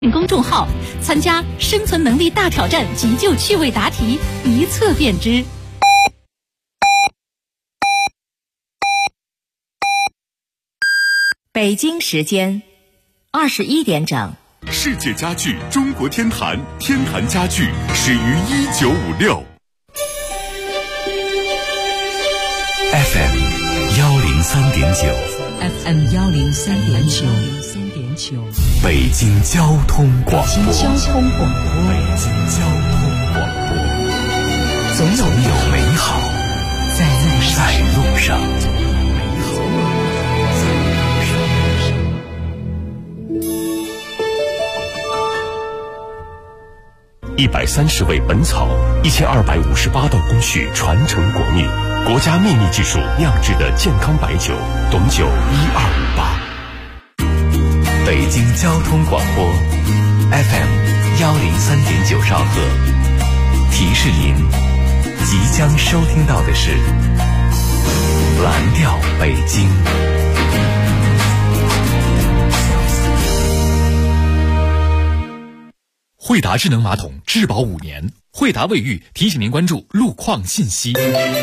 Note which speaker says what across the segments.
Speaker 1: 公众号，参加生存能力大挑战急救趣味答题，一测便知。
Speaker 2: 北京时间21点整。
Speaker 3: 世界家具中国天坛，天坛家具始于1956。FM 103.9，FM
Speaker 2: 103.9，
Speaker 3: 北京交通广播，
Speaker 2: 北京交通广播，总有美好在路上。
Speaker 3: 130味本草，1258道工序传承国秘，国家秘密技术酿制的健康白酒，董酒1258。
Speaker 2: 北京交通广播 FM 103.9兆赫，提示您即将收听到的是蓝调北京。
Speaker 4: 惠达智能马桶质保5年，惠达卫浴提醒您关注路况信息。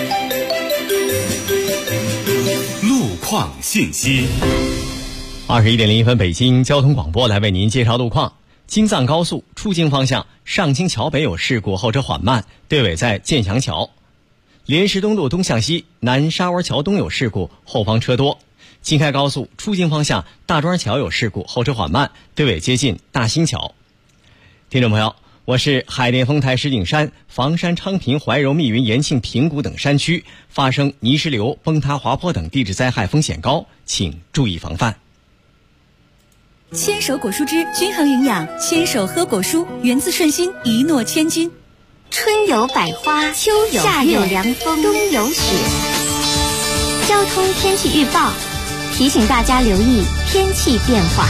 Speaker 3: 路况信息。
Speaker 5: 21点01分，北京交通广播来为您介绍路况。京藏高速出京方向上京桥北有事故，后车缓慢，队尾在建祥桥。莲石东路东向西南沙湾桥东有事故，后方车多。京开高速出京方向大庄桥有事故，后车缓慢，队尾接近大兴桥。听众朋友，我是海淀丰台石景山、房山、昌平、怀柔、密云、延庆、平谷等山区发生泥石流、崩塌、滑坡等地质灾害风险高，请注意防范。
Speaker 1: 牵手果蔬汁均衡营养，牵手喝果蔬，源自顺心，一诺千金。
Speaker 6: 春有百花，秋有夏有凉风，冬有雪。交通天气预报提醒大家留意天气变化。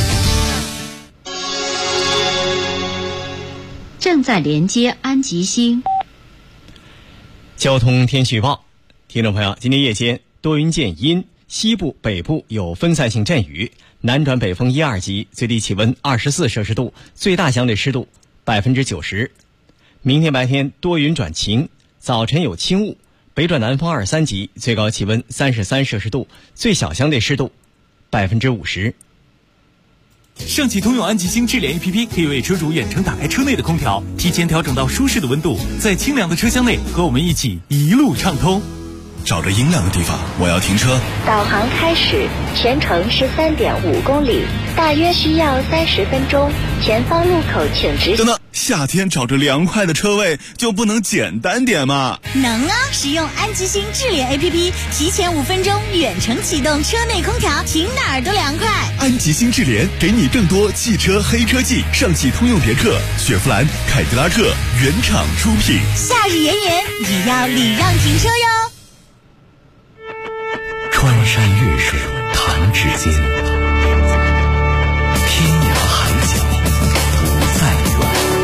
Speaker 6: 正在连接安吉星。
Speaker 5: 交通天气预报，听众朋友，今天夜间多云见阴，西部、北部有分散性阵雨，南转北风1、2级，最低气温24摄氏度，最大相对湿度90%。明天白天多云转晴，早晨有轻雾，北转南风2、3级，最高气温33摄氏度，最小相对湿度50%。
Speaker 7: 上汽通用安吉星智联 APP 可以为车主远程打开车内的空调，提前调整到舒适的温度，在清凉的车厢内和我们一起一路畅通。
Speaker 8: 找着阴凉的地方，我要停车。
Speaker 6: 导航开始，全程是3.5公里，大约需要30分钟。前方路口请直行。
Speaker 8: 等等，夏天找着凉快的车位就不能简单点吗？
Speaker 1: 能啊！使用安吉星智联 APP， 提前5分钟远程启动车内空调，停哪儿都凉快。
Speaker 8: 安吉星智联给你更多汽车黑科技，上汽通用别克、雪佛兰、凯迪拉克原厂出品。
Speaker 1: 夏日炎炎，也要礼让停车哟。
Speaker 2: 穿山越水弹指间，天涯海角不再远。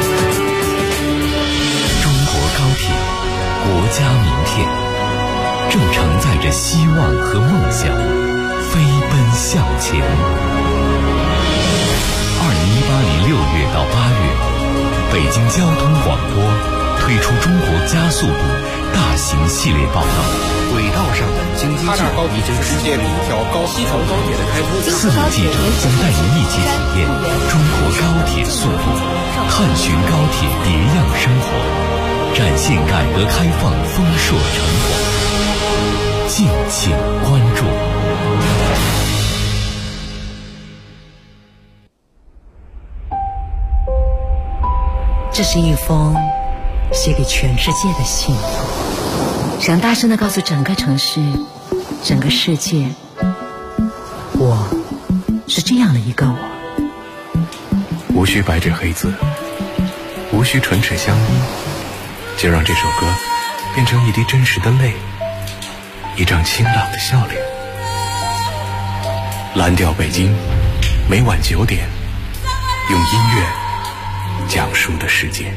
Speaker 2: 中国高铁，国家名片，正承载着希望和梦想，飞奔向前。2018年6月到8月，北京交通广播推出中国加速度大型系列报道。
Speaker 9: 轨道上的经济，它这儿高铁就是世界里一条西层高铁的开通。
Speaker 2: 4位记者将带您一起体验中国高铁速度，探寻高铁别样生活，展现改革开放丰硕成果。敬请关注。
Speaker 10: 这是一封写给全世界的信，想大声地告诉整个城市、整个世界，我是这样的一个我。
Speaker 9: 无需白纸黑字，无需唇齿相依，就让这首歌变成一滴真实的泪，一张清朗的笑脸。蓝调北京，每晚9点，用音乐讲述的世界。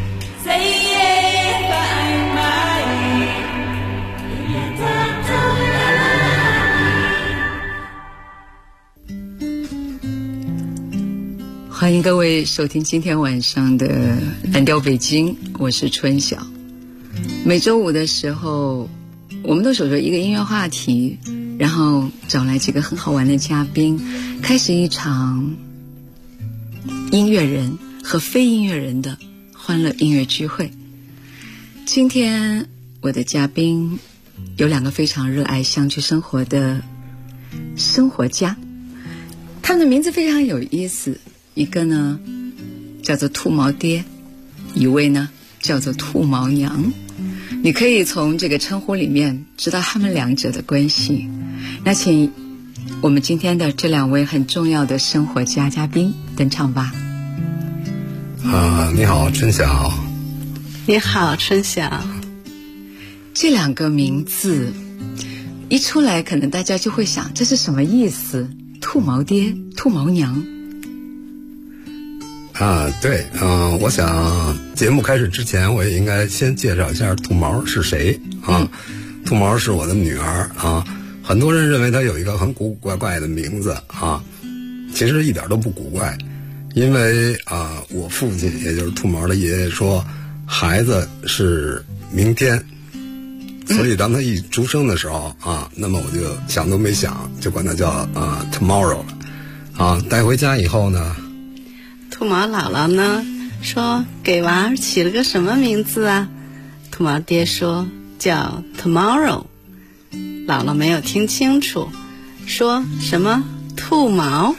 Speaker 10: 欢迎各位收听今天晚上的蓝调北京，我是春晓。每周五的时候，我们都守着一个音乐话题，然后找来几个很好玩的嘉宾，开始一场音乐人和非音乐人的欢乐音乐聚会。今天我的嘉宾有2个非常热爱乡居生活的生活家，他们的名字非常有意思，一个呢叫做兔毛爹，一位呢叫做兔毛娘。你可以从这个称呼里面知道他们2者的关系。那请我们今天的这2位很重要的生活家嘉宾登场吧。
Speaker 11: 你好，春晓。
Speaker 12: 你好，春晓。
Speaker 10: 这2个名字一出来，可能大家就会想这是什么意思？兔毛爹、兔毛娘。
Speaker 11: 对，我想节目开始之前，我也应该先介绍一下兔毛是谁啊。兔毛是我的女儿啊，很多人认为她有一个很古古怪怪的名字啊，其实一点都不古怪，因为我父亲也就是兔毛的爷爷说，孩子是明天，所以当他一出生的时候那么我就想都没想就管他叫tomorrow 了带回家以后呢，
Speaker 12: 兔毛姥姥呢说给娃儿起了个什么名字啊？兔毛爹说叫 tomorrow， 姥姥没有听清楚，说什么兔毛？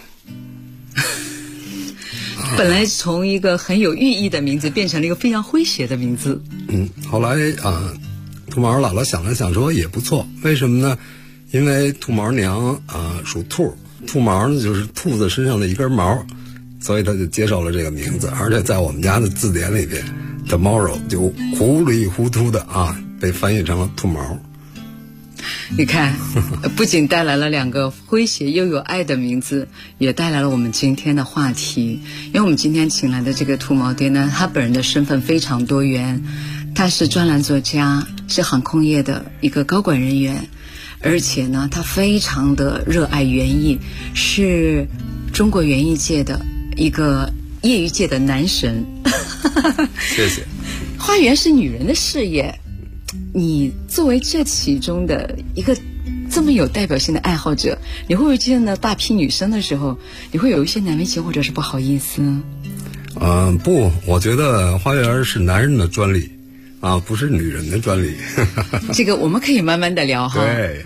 Speaker 10: 本来从一个很有寓意的名字变成了一个非常诙谐的名字。
Speaker 11: 后来兔毛姥姥想了想说也不错，为什么呢？因为兔毛娘属兔，兔毛呢就是兔子身上的一根毛，所以他就接受了这个名字。而且在我们家的字典里边 tomorrow 就糊里糊涂的被翻译成了兔毛。
Speaker 10: 你看，不仅带来了2个诙谐又有爱的名字，也带来了我们今天的话题。因为我们今天请来的这个兔毛爹呢，他本人的身份非常多元，他是专栏作家，是航空业的一个高管人员，而且呢他非常的热爱园艺，是中国园艺界的一个业余界的男神。
Speaker 11: 谢谢。
Speaker 10: 花园是女人的事业，你作为这其中的一个这么有代表性的爱好者，你会不会见到大批女生的时候，你会有一些难为情或者是不好意思呢？
Speaker 11: 不，我觉得花园是男人的专利不是女人的专利。
Speaker 10: 这个我们可以慢慢的聊哈。
Speaker 11: 对，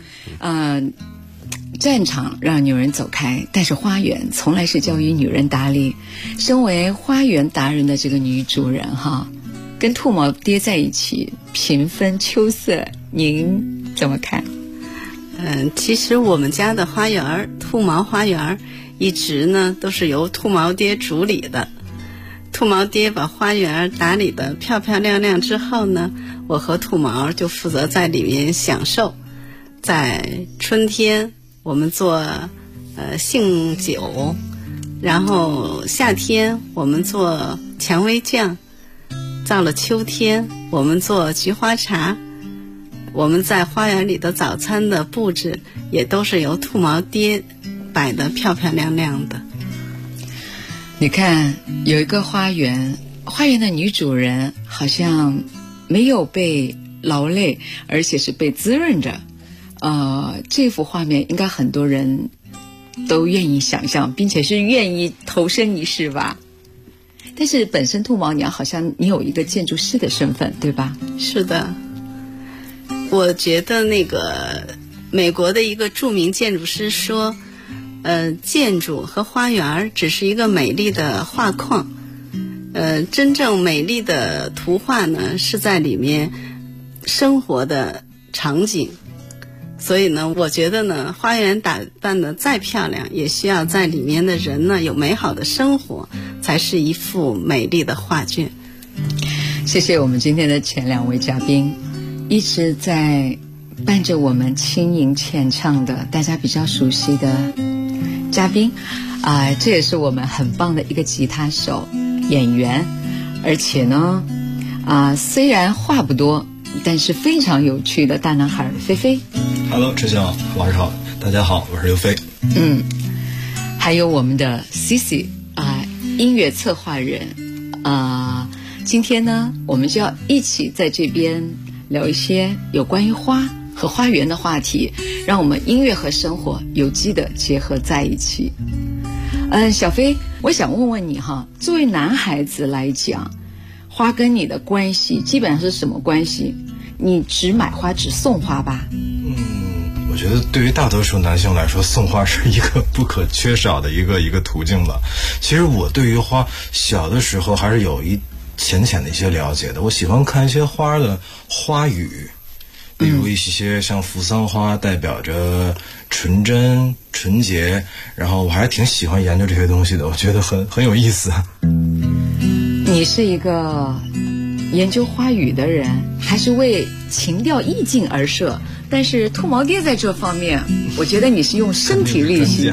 Speaker 10: 战场让女人走开，但是花园从来是交于女人打理。身为花园达人的这个女主人跟兔毛爹在一起平分秋色，您怎么看？
Speaker 12: 其实我们家的花园兔毛花园一直呢都是由兔毛爹主理的。兔毛爹把花园打理得漂漂亮亮之后呢，我和兔毛就负责在里面享受。在春天我们做杏酒，然后夏天我们做蔷薇酱，到了秋天我们做菊花茶。我们在花园里的早餐的布置也都是由兔毛爹摆得漂漂亮亮的。
Speaker 10: 你看，有一个花园的女主人好像没有被劳累，而且是被滋润着。这幅画面应该很多人都愿意想象，并且是愿意投身一试吧。但是本身兔毛娘好像你有一个建筑师的身份，对吧？
Speaker 12: 是的，我觉得那个美国的一个著名建筑师说，建筑和花园只是一个美丽的画框，真正美丽的图画呢是在里面生活的场景。所以呢，我觉得呢，花园打扮的再漂亮，也需要在里面的人呢有美好的生活，才是一幅美丽的画卷。
Speaker 10: 谢谢我们今天的前2位嘉宾，一直在伴着我们轻吟浅唱的大家比较熟悉的嘉宾这也是我们很棒的一个吉他手演员，而且呢虽然话不多，但是非常有趣的大男孩菲菲。
Speaker 13: Hello， 志祥，晚上好，大家好，我是刘飞。
Speaker 10: 还有我们的 Cici 音乐策划人。今天呢，我们就要一起在这边聊一些有关于花和花园的话题，让我们音乐和生活有机的结合在一起。小飞，我想问问你哈，作为男孩子来讲，花跟你的关系基本上是什么关系？你只买花只送花吧？
Speaker 13: 我觉得对于大多数男性来说，送花是一个不可缺少的一个途径吧。其实我对于花小的时候还是有浅的一些了解的。我喜欢看一些花的花语，比如一些像扶桑花代表着纯真纯洁，然后我还是挺喜欢研究这些东西的，我觉得很有意思。
Speaker 10: 你是一个研究花语的人，还是为情调意境而设？但是兔毛爹在这方面，我觉得你是用身体力行。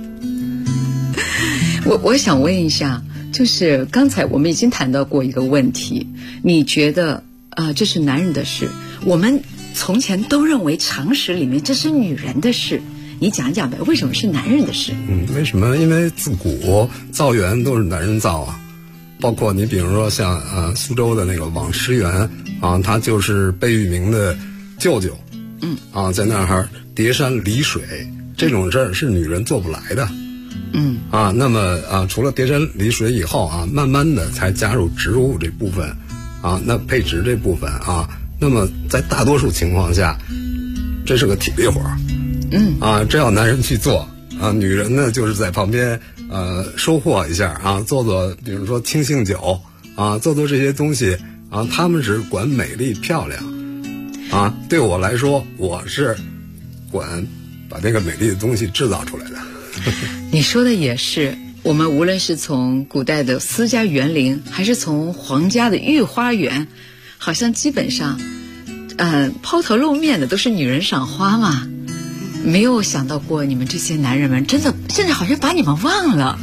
Speaker 10: 我想问一下，就是刚才我们已经谈到过一个问题，你觉得这是男人的事，我们从前都认为常识里面这是女人的事，你讲讲呗，为什么是男人的事？
Speaker 11: 为什么？因为自古造园都是男人造啊，包括你比如说像苏州的那个网师园啊，他就是贝聿铭的舅舅，在那儿叠山离水这种事儿是女人做不来的。那么除了叠山离水以后慢慢的才加入植物这部分那配植这部分那么在大多数情况下，这是个体力活这要男人去做女人呢就是在旁边收获一下做做，比如说清醒酒做做这些东西他们是管美丽漂亮对我来说，我是管把那个美丽的东西制造出来的。
Speaker 10: 你说的也是，我们无论是从古代的私家园林，还是从皇家的御花园，好像基本上抛头露面的都是女人赏花嘛。没有想到过你们这些男人们真的甚至好像把你们忘了。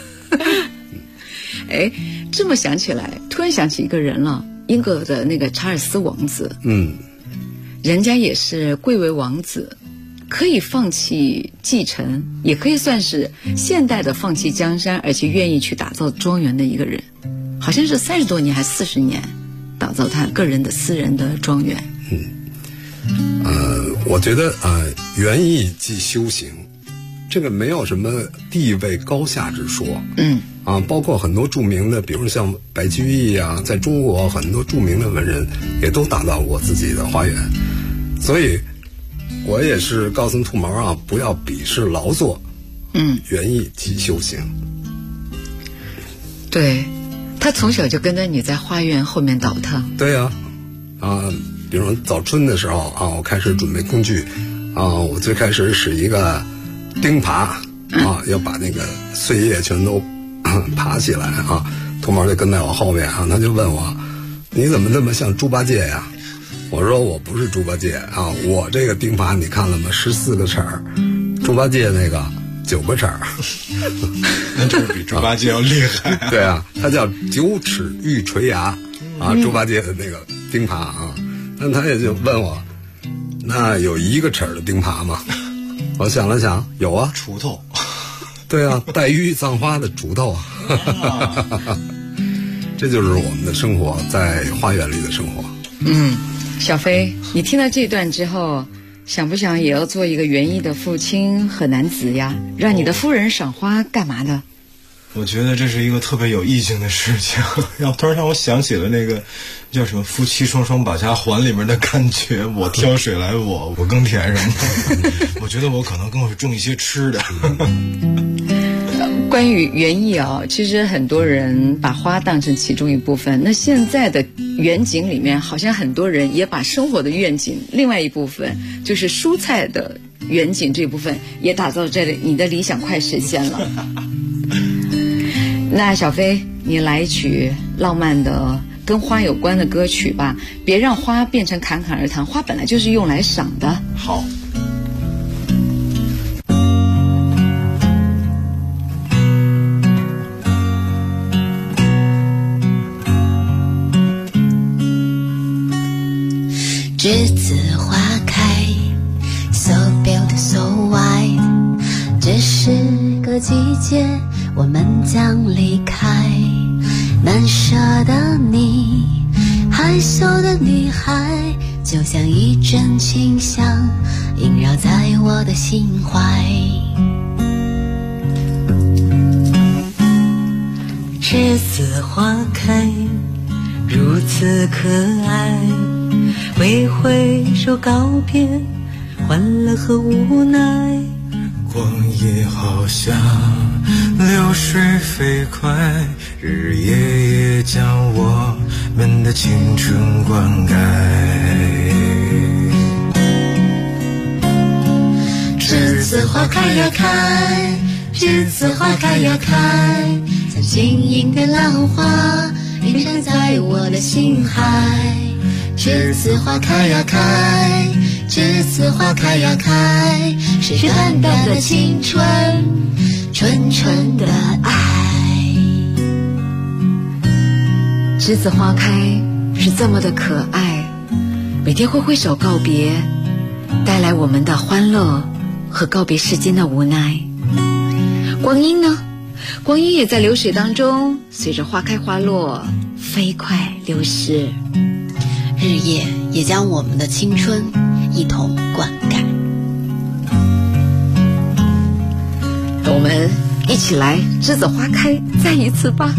Speaker 10: 这么想起来，突然想起一个人了，英国的那个查尔斯王子。人家也是贵为王子，可以放弃继承，也可以算是现代的放弃江山，而且愿意去打造庄园的一个人，好像是30多年还40年打造他个人的私人的庄园。
Speaker 11: 我觉得园艺即修行，这个没有什么地位高下之说。包括很多著名的，比如像白居易在中国很多著名的文人也都打造过自己的花园。所以我也是告诉兔毛不要鄙视劳作，园艺即修行。
Speaker 10: 对，他从小就跟着你在花园后面倒腾。
Speaker 11: 对呀，比如早春的时候我开始准备工具我最开始使一个钉耙要把那个碎叶全都爬起来兔毛就跟在我后面他就问我，你怎么那么像猪八戒呀？我说我不是猪八戒我这个钉耙你看了吗？14个齿儿，猪八戒那个9个齿儿。
Speaker 13: 那就是比猪八戒要厉害。
Speaker 11: 对它叫9齿玉垂牙猪八戒的那个钉耙那他也就问我，那有1个齿儿的钉耙吗？我想了想，有
Speaker 13: 锄头。
Speaker 11: 对黛玉葬花的锄头这就是我们的生活，在花园里的生活。
Speaker 10: 小飞，你听到这段之后，想不想也要做一个园艺的父亲和男子呀？让你的夫人赏花干嘛的？
Speaker 13: 我觉得这是一个特别有意境的事情，突然让我想起了那个叫什么夫妻双双把家还里面的感觉，我挑水来我耕田什么的。我觉得我可能更会种一些吃的。
Speaker 10: 关于园艺其实很多人把花当成其中一部分。那现在的园景里面，好像很多人也把生活的愿景另外一部分，就是蔬菜的园景这部分也打造在你的理想快实现了。那小飞，你来一曲浪漫的跟花有关的歌曲吧，别让花变成侃侃而谈，花本来就是用来赏的。
Speaker 13: 好。
Speaker 14: 栀子花开 So beautiful so white， 这是个季节我们将离开。难舍的你，害羞的女孩，就像一阵清香萦绕在我的心怀。
Speaker 10: 栀子花开，如此可爱，为挥手告别，欢乐和无奈。
Speaker 9: 光阴好像流水飞快，日夜也将我们的青春灌溉。
Speaker 14: 栀子花开呀开，栀子花开呀开，像晶莹的浪花映染在我的心海。栀子花开呀开，栀子花开呀开，是淡淡的青春，纯纯的爱。
Speaker 15: 栀子花开是这么的可爱，每天会挥手告别，带来我们的欢乐和告别世间的无奈。光阴呢？光阴也在流水当中，随着花开花落飞快流逝。
Speaker 1: 日夜也将我们的青春一同灌溉。
Speaker 15: 我们一起来栀子花开再一次吧。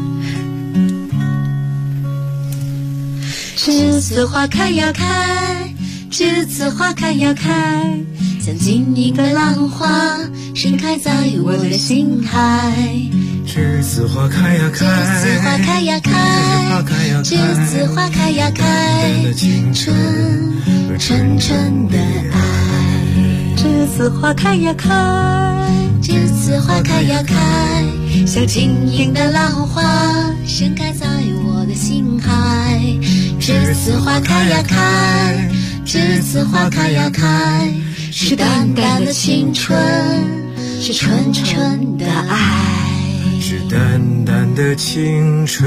Speaker 14: 栀子花开呀开，栀子花开呀开，像晶莹的浪花盛开在我的心海。
Speaker 9: 栀子花开呀开，
Speaker 14: 栀子花开呀开，栀子花开呀开，青春纯纯的爱。
Speaker 10: 栀子花开呀开，
Speaker 14: 栀子花开呀开，像晶莹的浪花盛开在我的心海。栀子花开呀开，栀子花开呀开，是淡淡的青春，是纯纯的爱。
Speaker 9: 是淡淡的青春，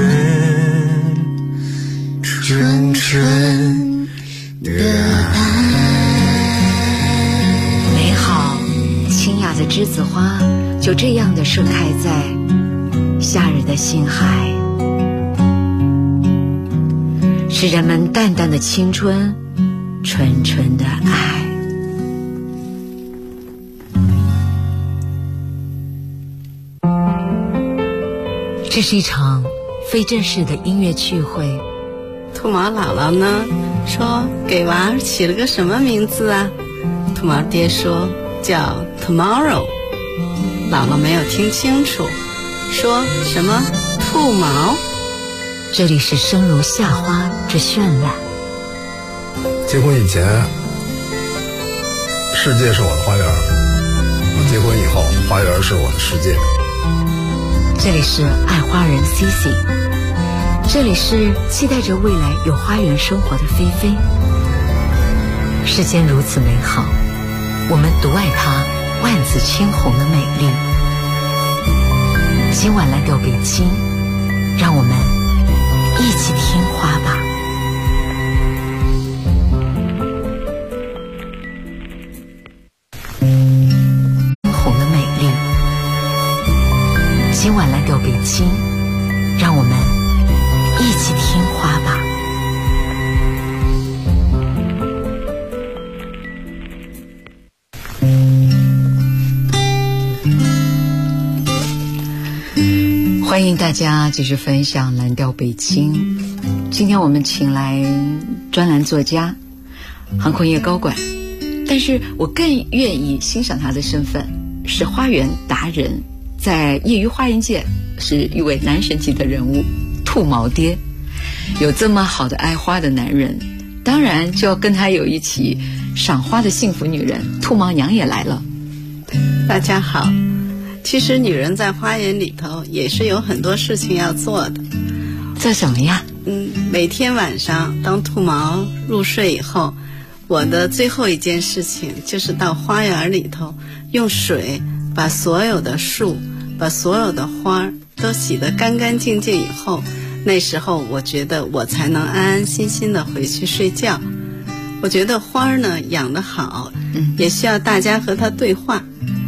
Speaker 9: 纯纯的爱。
Speaker 15: 美好清雅的栀子花就这样的盛开在夏日的心海，是人们淡淡的青春，纯纯的爱。这是一场非正式的音乐聚会。
Speaker 12: 兔毛姥姥呢说给娃儿起了个什么名字啊？兔毛爹说叫 Tomorrow。 姥姥没有听清楚，说什么兔毛。
Speaker 15: 这里是生如夏花之绚烂。
Speaker 11: 结婚以前世界是我的花园，我结婚以后花园是我的世界。
Speaker 15: 这里是爱花人 CC， 这里是期待着未来有花园生活的菲菲。世间如此美好，我们独爱它万紫千红的美丽。今晚来到北京，让我们一起听花吧。红的美丽，今晚来到北京，让我们一起听花吧。欢迎大家继续分享蓝调北京。今天我们请来专栏作家、航空业高管，但是我更愿意欣赏他的身份是花园达人，在业余花园界是一位男神级的人物，兔毛爹。有这么好的爱花的男人，当然就要跟他有一起赏花的幸福女人，兔毛娘也来了。
Speaker 12: 大家好。其实女人在花园里头也是有很多事情要做的。
Speaker 15: 做什么呀？
Speaker 12: 每天晚上当兔毛入睡以后，我的最后一件事情就是到花园里头用水把所有的树、把所有的花都洗得干干净净以后，那时候我觉得我才能安安心心的回去睡觉。我觉得花呢养得好，也需要大家和它对话。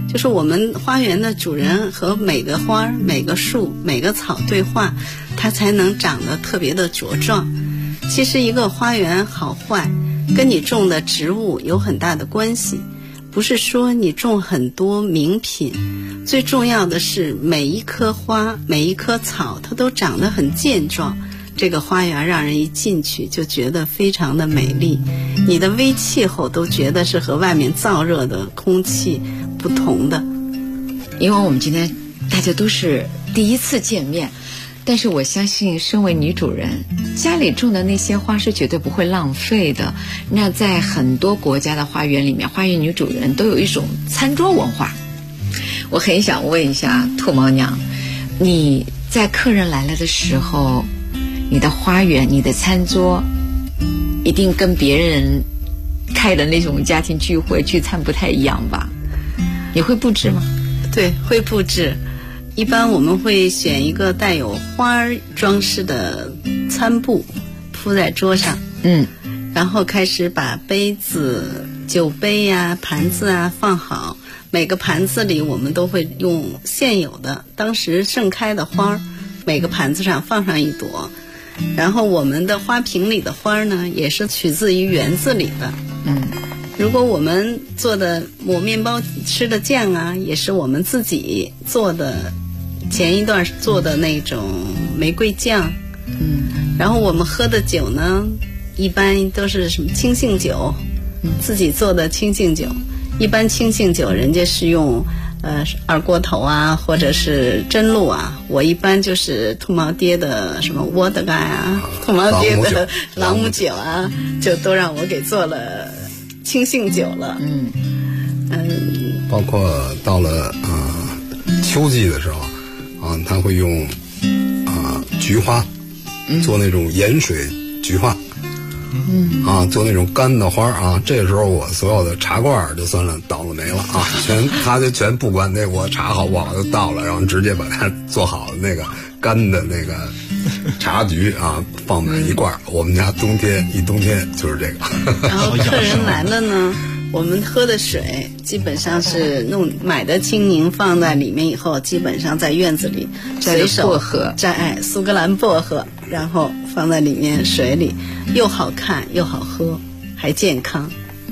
Speaker 12: 就是我们花园的主人和每个花、每个树、每个草对话，它才能长得特别的茁壮。其实一个花园好坏跟你种的植物有很大的关系，不是说你种很多名品，最重要的是每一棵花、每一棵草它都长得很健壮，这个花园让人一进去就觉得非常的美丽，你的微气候都觉得是和外面燥热的空气不同的。
Speaker 15: 因为我们今天大家都是第一次见面，但是我相信身为女主人，家里种的那些花是绝对不会浪费的。那在很多国家的花园里面，花园女主人都有一种餐桌文化。我很想问一下兔毛娘，你在客人来了的时候，你的花园、你的餐桌一定跟别人开的那种家庭聚会聚餐不太一样吧？你会布置吗？
Speaker 12: 对，会布置。一般我们会选一个带有花装饰的餐布铺在桌上，然后开始把杯子、酒杯呀、盘子啊放好。每个盘子里我们都会用现有的当时盛开的花，每个盘子上放上一朵。然后我们的花瓶里的花呢，也是取自于园子里的。如果我们做的抹面包吃的酱啊，也是我们自己做的，前一段做的那种玫瑰酱。然后我们喝的酒呢，一般都是什么清杏酒，自己做的清杏酒。一般清杏酒人家是用二锅头啊，或者是真露啊，我一般就是兔毛爹的什么沃德嘎呀，兔毛爹的朗姆酒啊，就都让我给做了清杏酒了。
Speaker 11: 包括到了秋季的时候啊，他会用菊花做那种盐水菊花。做那种干的花啊，这个时候我所有的茶罐就算了倒了霉了啊，他就全不管那我茶好不好就倒了，然后直接把它做好的那个干的那个茶菊啊放满一罐。我们家冬天就是这个。
Speaker 12: 然后客人来了呢，我们喝的水基本上是买的青柠放在里面以后，基本上在院子里随手摘苏格兰薄荷，然后放在里面水里，又好看又好喝，还健康。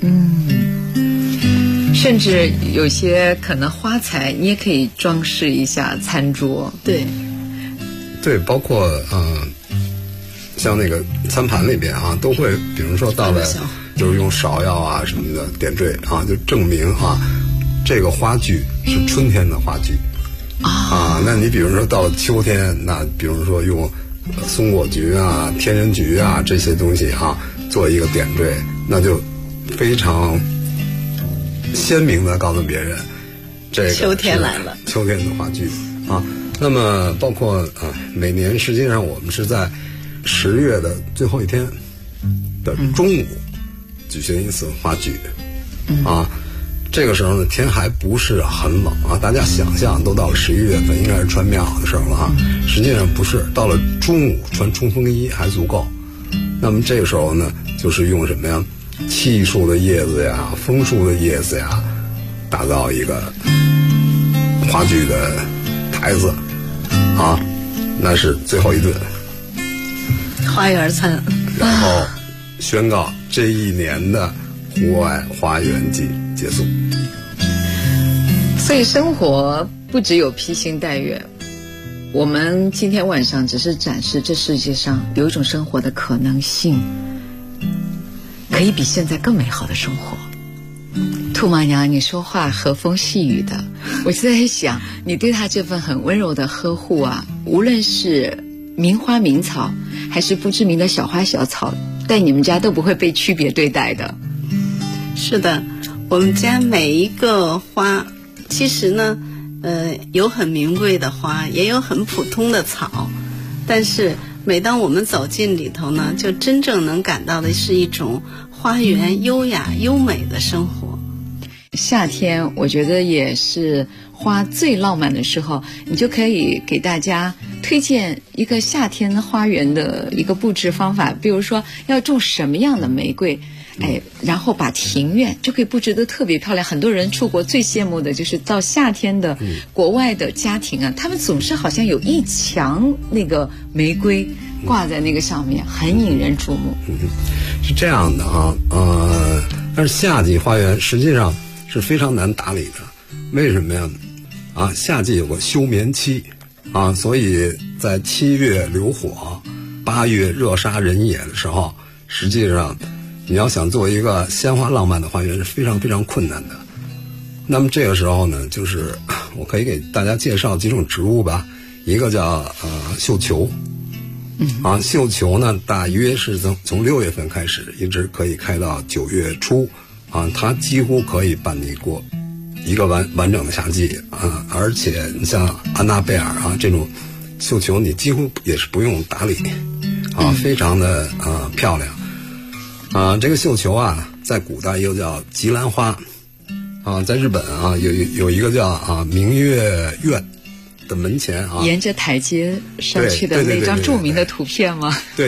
Speaker 15: 甚至有些可能花材你也可以装饰一下餐桌。
Speaker 11: 对，包括像那个餐盘里边啊，都会比如说到了就是用芍药啊什么的点缀啊，就证明啊这个花具是春天的花具啊。那你比如说到了秋天，那比如说用松果菊啊、天人菊啊这些东西啊做一个点缀，那就非常鲜明的告诉别人这个
Speaker 12: 秋天来了，
Speaker 11: 秋天的花具啊。那么包括每年实际上我们是在10月的最后一天的中午举行一次花具啊。这个时候呢，天还不是很冷啊，大家想象都到了11月份应该是穿棉袄的时候了啊，实际上不是，到了中午穿冲锋衣还足够。那么这个时候呢，就是用什么呀，楔树的叶子呀、枫树的叶子呀，打造一个花具的台子啊，那是最后一顿
Speaker 12: 花园餐，
Speaker 11: 然后宣告这一年的户外花园季结束。
Speaker 15: 所以生活不只有披星戴月，我们今天晚上只是展示这世界上有一种生活的可能性，可以比现在更美好的生活。兔妈娘，你说话和风细雨的，我就在想，你对他这份很温柔的呵护啊，无论是名花名草还是不知名的小花小草，在你们家都不会被区别对待的。
Speaker 12: 是的，我们家每一个花其实呢有很名贵的花，也有很普通的草，但是每当我们走进里头呢，就真正能感到的是一种花园优雅优美的生活。
Speaker 15: 夏天我觉得也是花最浪漫的时候，你就可以给大家推荐一个夏天花园的一个布置方法，比如说要种什么样的玫瑰，然后把庭院就可以布置得特别漂亮。很多人出国最羡慕的就是到夏天的国外的家庭啊，他们总是好像有一墙那个玫瑰挂在那个上面，很引人注目。
Speaker 11: 是这样的啊，但是夏季花园实际上是非常难打理的。为什么呀？夏季有个休眠期啊，所以在7月流火，8月热杀人野的时候，实际上你要想做一个鲜花浪漫的花园是非常非常困难的。那么这个时候呢，就是我可以给大家介绍几种植物吧。一个叫绣球，绣球呢大约是从6月份开始，一直可以开到9月初它几乎可以办理过一个完整的夏季而且你像安娜贝尔这种绣球，你几乎也是不用打理非常的漂亮这个绣球在古代又叫吉兰花在日本有一个叫明月院的门前
Speaker 15: 沿着台阶上去的那张著名的图片吗？
Speaker 11: 对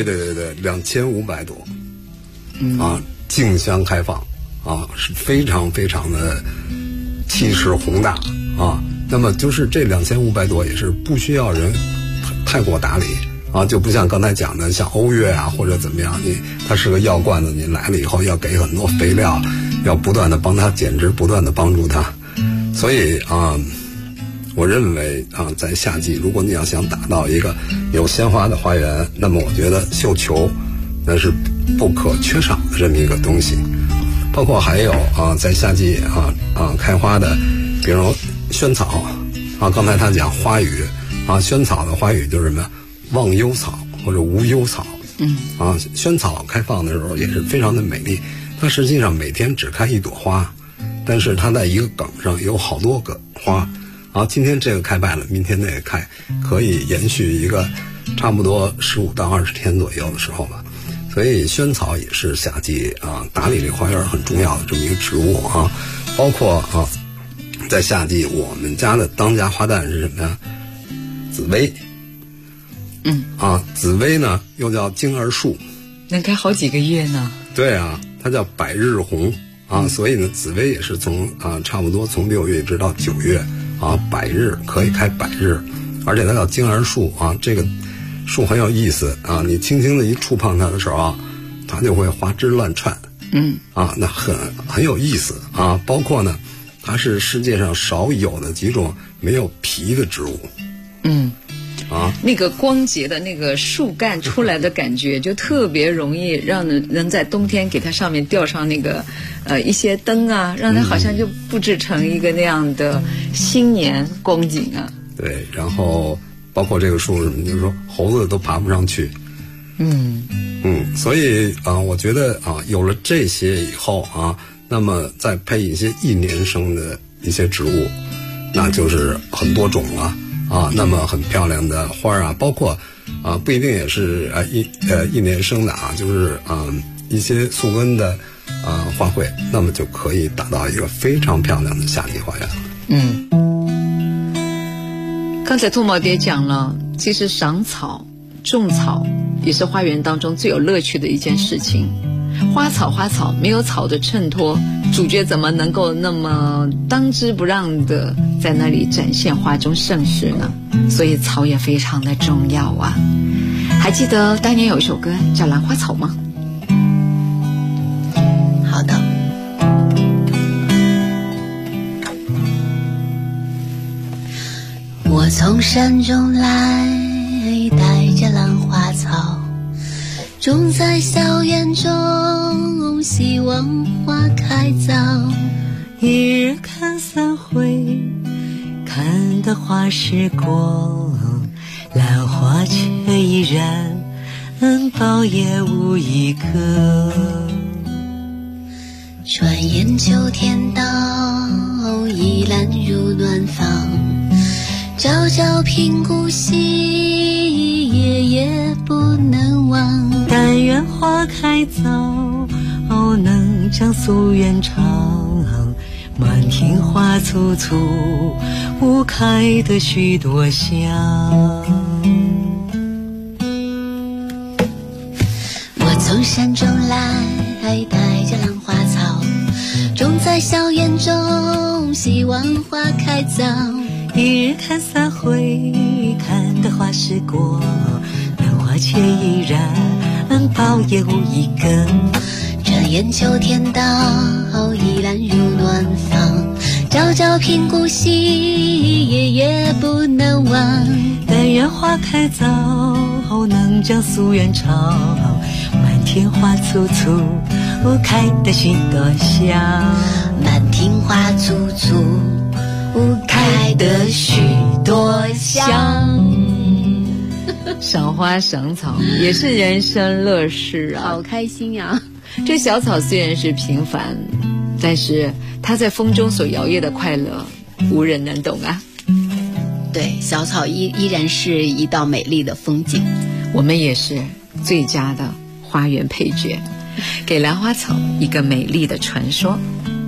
Speaker 11: ，2500朵竞相开放是非常非常的气势宏大那么就是这2500朵也是不需要人太过打理就不像刚才讲的像欧月或者怎么样，它是个药罐子，你来了以后要给很多肥料，要不断的帮它减脂，不断的帮助它。所以我认为在夏季如果你要想打造一个有鲜花的花园，那么我觉得绣球那是不可缺少的这么一个东西。包括还有在夏季开花的，比如萱草刚才他讲花语萱草的花语就是什么忘忧草或者无忧草萱草开放的时候也是非常的美丽，它实际上每天只开一朵花，但是它在一个梗上有好多个花今天这个开败了，明天那个开，可以延续一个差不多15到20天左右的时候吧。所以萱草也是夏季打理这个花园很重要的这么一个植物包括在夏季我们家的当家花旦是什么呀？紫薇。紫薇呢又叫金儿树，
Speaker 15: 能开好几个月呢。
Speaker 11: 对它叫百日红所以呢紫薇也是从差不多从6月一直到9月百日可以开百日，而且它叫金儿树这个树很有意思你轻轻的一触碰它的时候它就会花枝乱颤那很有意思包括呢它是世界上少有的几种没有皮的植物
Speaker 15: 那个光洁的那个树干出来的感觉就特别容易让人在冬天给它上面吊上那个一些灯让它好像就布置成一个那样的新年光景
Speaker 11: 对，然后包括这个树什么，就是说猴子都爬不上去所以我觉得有了这些以后那么再配一些一年生的一些植物，那就是很多种了那么很漂亮的花包括不一定也是一年生的就是一些宿根的花卉，那么就可以达到一个非常漂亮的夏季花园。
Speaker 15: 刚才兔毛爹讲了，其实赏草种草也是花园当中最有乐趣的一件事情。花草没有草的衬托，主角怎么能够那么当之不让的在那里展现花中盛世呢？所以草也非常的重要还记得当年有一首歌叫《兰花草》吗？
Speaker 14: 好的。我从山中来，带着兰花草，种在校园中，希望花开早。一日看3回，看得花时光，兰花却依然苞也无一颗。转眼秋天到，依兰入暖房，朝朝频顾惜，夜夜不能忘。但愿花开早，能将夙愿偿，
Speaker 10: 满天花簇簇，雾开的许多香。
Speaker 14: 我从山中来，带着浪花草，种在校园中，希望花开早。
Speaker 10: 一日看三回，看得花时过，兰花却依然苞叶无一根。
Speaker 14: 转眼秋天到，依然如暖房，朝朝品故稀，夜夜不能忘。
Speaker 10: 但愿花开早，能将夙愿长。满天花簇簇，开得许多香。
Speaker 14: 满天花簇簇，开得许多香。
Speaker 15: 赏花赏草也是人生乐事啊，
Speaker 12: 好开心呀！
Speaker 15: 这小草虽然是平凡，但是它在风中所摇曳的快乐，无人能懂啊。
Speaker 12: 对，小草依然是一道美丽的风景。
Speaker 15: 我们也是最佳的花园配角，给兰花草一个美丽的传说。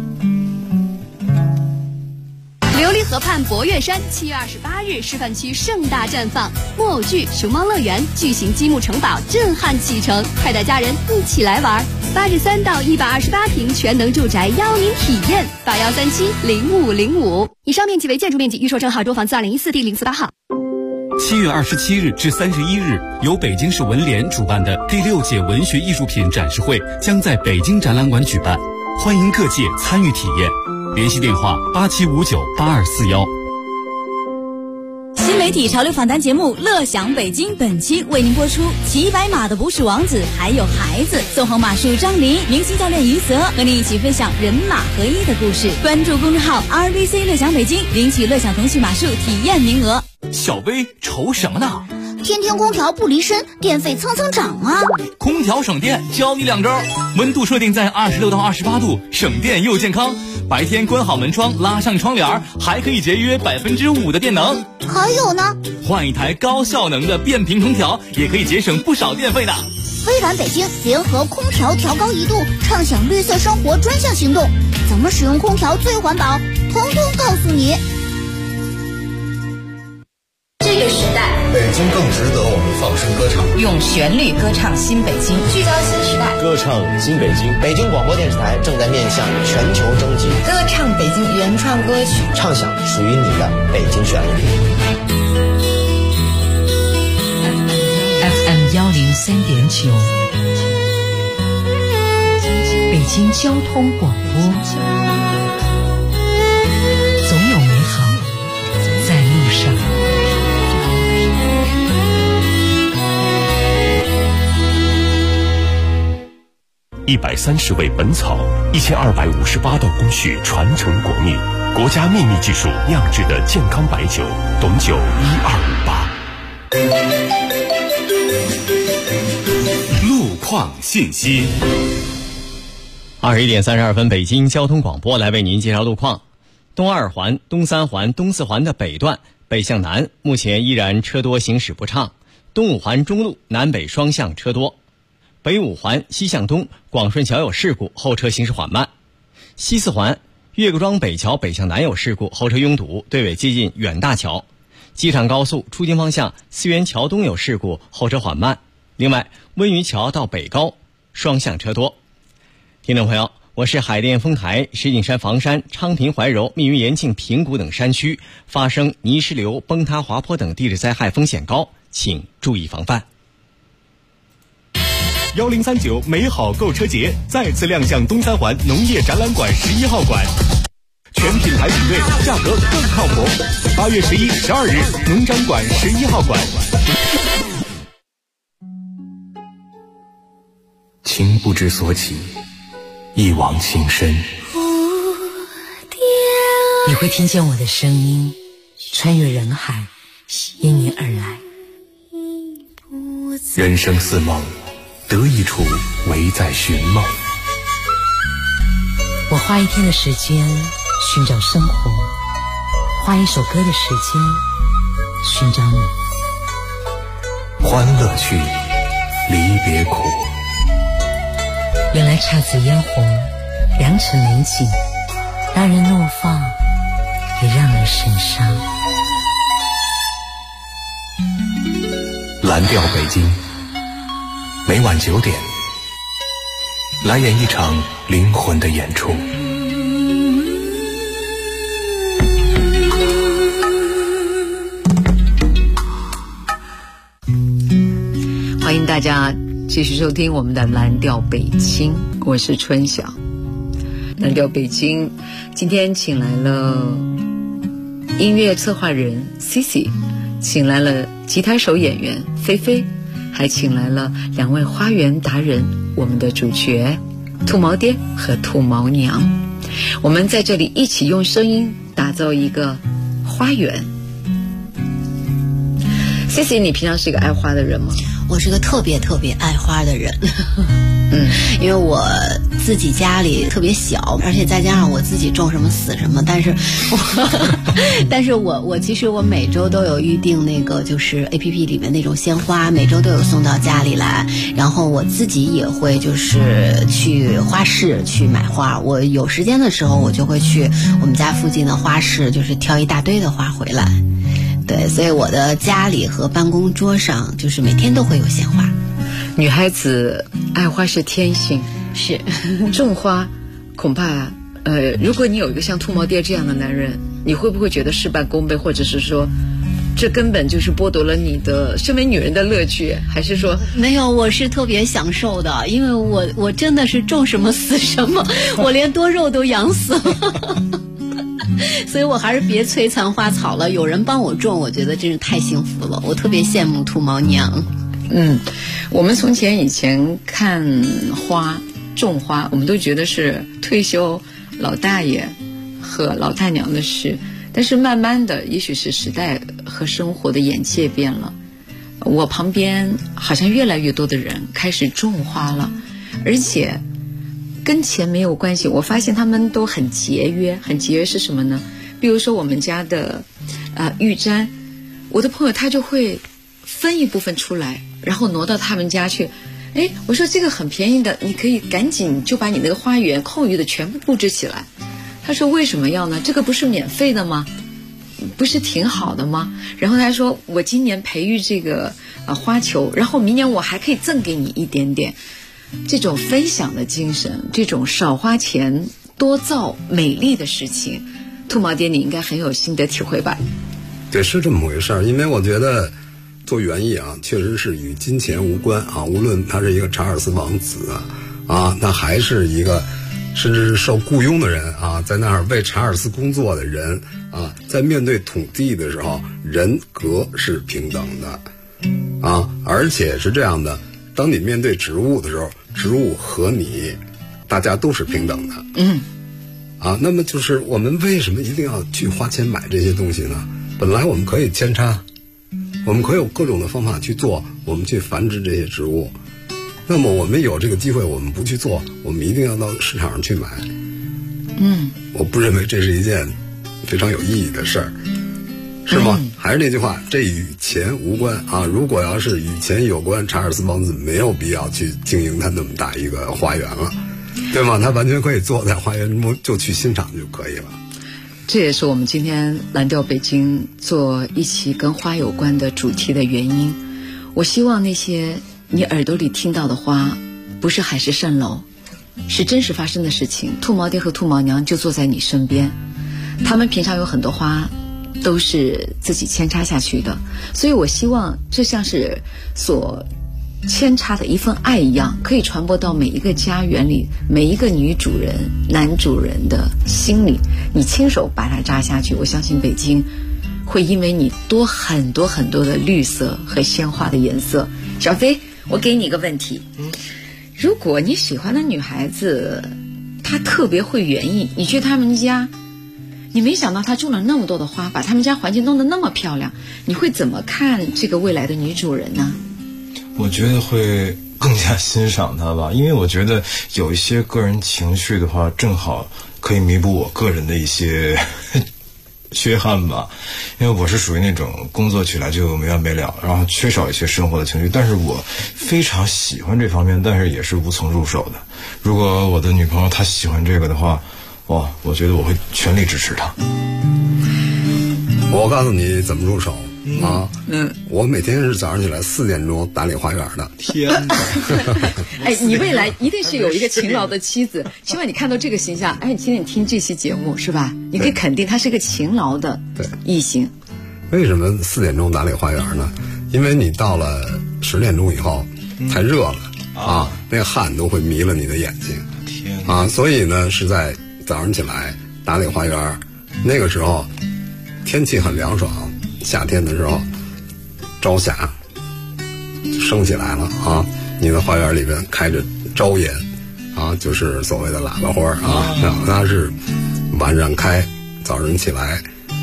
Speaker 16: 琉璃河畔博岳山7月28日示范区盛大绽放，木偶剧、熊猫乐园、巨型积木城堡震撼启程，快带家人一起来玩。83到128平全能住宅邀您体验，81370505。以上面积为建筑面积，预售证号周房自2014第048号。
Speaker 7: 7月27日至31日，由北京市文联主办的第6届文学艺术品展示会将在北京展览馆举办，欢迎各界参与体验。联系电话87598241。
Speaker 1: 新媒体潮流访谈节目《乐享北京》本期为您播出：骑白马的不是王子，还有孩子。纵横马术张琳，明星教练于泽和你一起分享人马合一的故事。关注公众号 RBC 乐享北京，领取乐享童趣马术体验名额。
Speaker 7: 小薇愁什么呢？
Speaker 1: 天天空调不离身，电费蹭蹭涨啊！
Speaker 7: 空调省电，教你2招：温度设定在26到28度，省电又健康。白天关好门窗，拉上窗帘，还可以节约5%的电能。
Speaker 1: 还有呢，
Speaker 7: 换一台高效能的变频空调，也可以节省不少电费的。
Speaker 1: 微软北京联合空调调高1度，畅享绿色生活专项行动，怎么使用空调最环保，统统告诉你。
Speaker 17: 这个时代，
Speaker 11: 北京更值得我们放声歌唱，
Speaker 17: 用旋律歌唱新北京，聚焦新时代，
Speaker 18: 歌唱新北京。北京广播电视台正在面向全球征集
Speaker 17: 歌唱北京原创歌曲，
Speaker 18: 唱响属于你的北京旋律。
Speaker 10: FM 103.9，北京交通广播，总有美好在路上。
Speaker 3: 130味本草，1258道工序传承国秘，国家秘密技术酿制的健康白酒，董酒1258。
Speaker 7: 路况信息。
Speaker 5: 21点32分，北京交通广播来为您介绍路况。东2环、东3环、东4环的北段北向南目前依然车多，行驶不畅。东5环中路南北双向车多。北5环西向东广顺桥有事故，后车行驶缓慢。西4环岳各庄北桥北向南有事故，后车拥堵，队尾接近远大桥。机场高速出京方向思源桥东有事故，后车缓慢。另外温榆桥到北高双向车多。听众朋友，我市海淀丰台、石景山房山、昌平怀柔、密云延庆平谷等山区发生泥石流、崩塌滑坡等地质灾害风险高，请注意防范。
Speaker 8: 1039美好购车节再次亮相东3环农业展览馆11号馆，全品牌比对，价格更靠谱。8月11、12日，农展馆11号馆。
Speaker 9: 情不知所起，一往情深。
Speaker 10: 你会听见我的声音，穿越人海，因你而来。
Speaker 9: 人生似梦，得一处唯在寻梦。
Speaker 10: 我花1天的时间寻找生活，花1首歌的时间寻找你。
Speaker 9: 欢乐去，离别苦。
Speaker 10: 原来姹紫嫣红，良辰美景， 让人怒放，也让人神伤。
Speaker 9: 蓝调北京，每晚9点，来演一场灵魂的演出。
Speaker 15: 欢迎大家继续收听我们的蓝调北京，我是春晓。蓝调北京今天请来了音乐策划人 Cici， 请来了吉他手演员菲菲，还请来了2位花园达人，我们的主角兔毛爹和兔毛娘。我们在这里一起用声音打造一个花园。Cici， 你平常是一个爱花的人吗？
Speaker 19: 我是个特别爱花的人，因为我自己家里特别小，而且再加上我自己种什么死什么，但是我其实我每周都有预定那个就是 APP 里面那种鲜花，每周都有送到家里来，然后我自己也会就是去花市去买花，我有时间的时候我就会去我们家附近的花市，就是挑一大堆的花回来。对，所以我的家里和办公桌上就是每天都会有鲜花。
Speaker 15: 女孩子爱花是天性，
Speaker 19: 是
Speaker 15: 种花恐怕如果你有一个像兔毛爹这样的男人，你会不会觉得事半功倍，或者是说这根本就是剥夺了你的身为女人的乐趣？还是说
Speaker 19: 没有，我是特别享受的，因为我真的是种什么死什么，我连多肉都养死了所以我还是别摧残花草了，有人帮我种，我觉得真是太幸福了，我特别羡慕兔毛娘。
Speaker 15: 我们从前以前看花种花，我们都觉得是退休老大爷和老大娘的事，但是慢慢的也许是时代和生活的眼界变了，我旁边好像越来越多的人开始种花了，而且跟钱没有关系，我发现他们都很节约。很节约是什么呢？比如说我们家的玉簪，我的朋友他就会分一部分出来，然后挪到他们家去。我说这个很便宜的，你可以赶紧就把你那个花园空余的全部布置起来。他说为什么要呢？这个不是免费的吗？不是挺好的吗？然后他说我今年培育这个花球，然后明年我还可以赠给你一点点。这种分享的精神，这种少花钱多造美丽的事情，兔毛爹你应该很有心得体会吧？
Speaker 11: 对，是这么回事儿。因为我觉得做园艺确实是与金钱无关无论他是一个查尔斯王子那还是一个甚至是受雇佣的人在那儿为查尔斯工作的人在面对土地的时候，人格是平等的而且是这样的，当你面对植物的时候，植物和你大家都是平等的。那么就是我们为什么一定要去花钱买这些东西呢？本来我们可以扦插，我们可以有各种的方法去做，我们去繁殖这些植物。那么我们有这个机会，我们不去做，我们一定要到市场上去买。我不认为这是一件非常有意义的事儿，是吗？还是那句话，这与钱无关如果要是与钱有关，查尔斯王子没有必要去经营他那么大一个花园了，对吗？他完全可以坐在花园中就去欣赏就可以了。
Speaker 15: 这也是我们今天蓝调北京做一期跟花有关的主题的原因。我希望那些你耳朵里听到的花不是海市蜃楼，是真实发生的事情。兔毛爹和兔毛娘就坐在你身边，他们平常有很多花都是自己扦插下去的，所以我希望这像是所扦插的一份爱一样，可以传播到每一个家园里，每一个女主人男主人的心里。你亲手把它扎下去，我相信北京会因为你多很多很多的绿色和鲜花的颜色。小飞，我给你一个问题，如果你喜欢的女孩子她特别会园艺，你去他们家，你没想到她种了那么多的花，把他们家环境弄得那么漂亮，你会怎么看这个未来的女主人呢？
Speaker 13: 我觉得会更加欣赏她吧，因为我觉得有一些个人情绪的话，正好可以弥补我个人的一些缺憾吧。因为我是属于那种工作起来就没完没了，然后缺少一些生活的情绪，但是我非常喜欢这方面，但是也是无从入手的。如果我的女朋友她喜欢这个的话， 哇，我觉得我会全力支持他。
Speaker 11: 我告诉你怎么入手啊！我每天是早上起来4点钟打理花园的。
Speaker 13: 天哪！
Speaker 15: 哎，你未来一定是有一个勤劳的妻子。希望你看到这个形象，哎，今天你听这期节目是吧？你可以肯定他是个勤劳的异性。
Speaker 11: 为什么4点钟打理花园呢？因为你到了10点钟以后，太热了啊，那个汗都会迷了你的眼睛。
Speaker 13: 天
Speaker 11: 啊，所以呢是在早上起来打理花园，那个时候天气很凉爽，夏天的时候朝霞就升起来了啊，你的花园里边开着朝颜啊，就是所谓的喇叭花啊，它是晚上开，早晨起来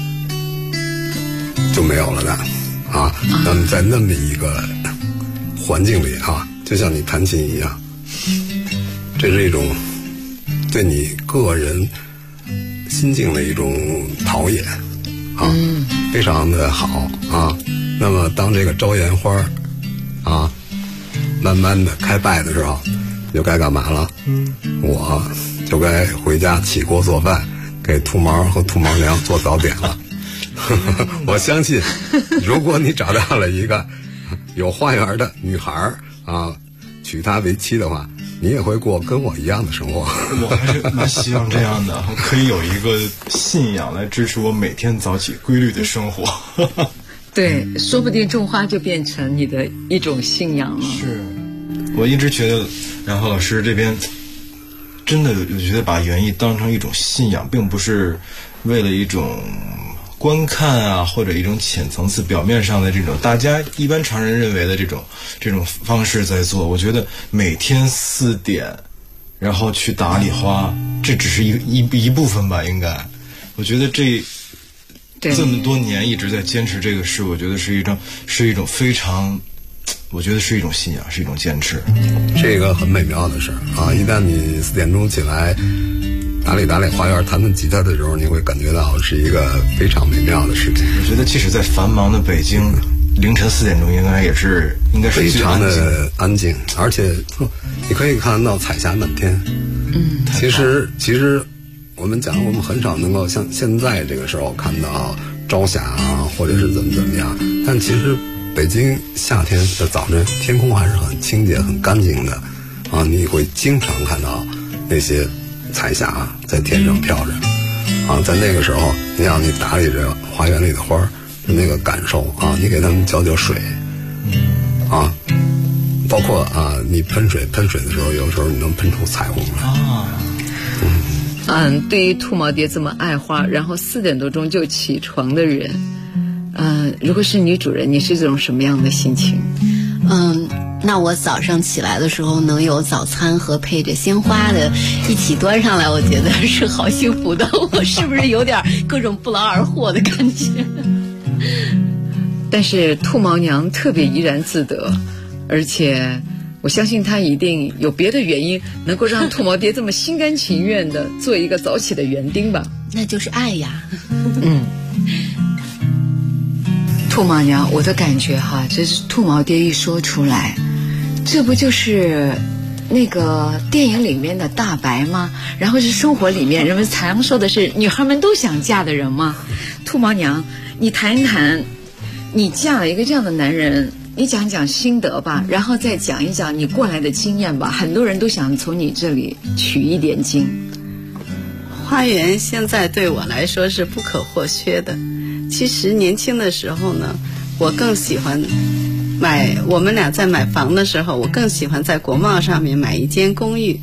Speaker 11: 就没有了的啊。那么在那么一个环境里啊，就像你弹琴一样，这是一种对你个人心境的一种陶冶啊，非常的好啊。那么当这个朝颜花啊慢慢的开败的时候，你就该干嘛了？我就该回家起锅做饭，给兔毛和兔毛娘做早点了。我相信，如果你找到了一个有花园的女孩啊，娶她为妻的话，你也会过跟我一样的生活。
Speaker 13: 我还是蛮希望这样的，我可以有一个信仰来支持我每天早起规律的生活。
Speaker 15: 对，说不定种花就变成你的一种信仰了。
Speaker 13: 是，我一直觉得然后老师这边真的，我觉得把园艺当成一种信仰，并不是为了一种观看啊，或者一种浅层次表面上的这种大家一般常人认为的这种方式在做。我觉得每天4点然后去打理花，这只是一部分吧，应该我觉得这么多年一直在坚持这个事，我觉得是一种非常，我觉得是一种信仰，是一种坚持。
Speaker 11: 这个很美妙的事啊！一旦你4点钟起来打理花园，弹吉他的时候，你会感觉到是一个非常美妙的事情。
Speaker 13: 我觉得即使在繁忙的北京，凌晨4点钟应该是
Speaker 11: 非常的安静，而且你可以看到彩霞满天。其实我们讲，我们很少能够像现在这个时候看到朝霞啊，或者是怎么样。但其实北京夏天的早晨，天空还是很清洁、很干净的啊！你会经常看到那些彩霞在天上飘着啊！在那个时候，你让你打理着花园里的花，那个感受啊，你给它们浇水啊，包括啊，你喷水的时候，有时候你能喷出彩虹来啊。
Speaker 15: 对于兔毛蝶这么爱花，然后4点多钟就起床的人，如果是女主人，你是这种什么样的心情？
Speaker 19: 那我早上起来的时候能有早餐和配着鲜花的一起端上来，我觉得是好幸福的。我是不是有点各种不劳而获的感觉？
Speaker 15: 但是兔毛娘特别怡然自得，而且我相信她一定有别的原因，能够让兔毛蝶这么心甘情愿的做一个早起的园丁吧？
Speaker 19: 那就是爱呀。
Speaker 15: 兔毛娘，我的感觉哈，这是兔毛蝶一说出来，这不就是那个电影里面的大白吗？然后是生活里面人们常说的是女孩们都想嫁的人吗？兔毛娘，你谈一谈，你嫁了一个这样的男人，你讲讲心得吧，然后再讲一讲你过来的经验吧。很多人都想从你这里取一点经。
Speaker 12: 花园现在对我来说是不可或缺的。其实年轻的时候呢，我更喜欢我们俩在买房的时候，我更喜欢在国贸上面买一间公寓，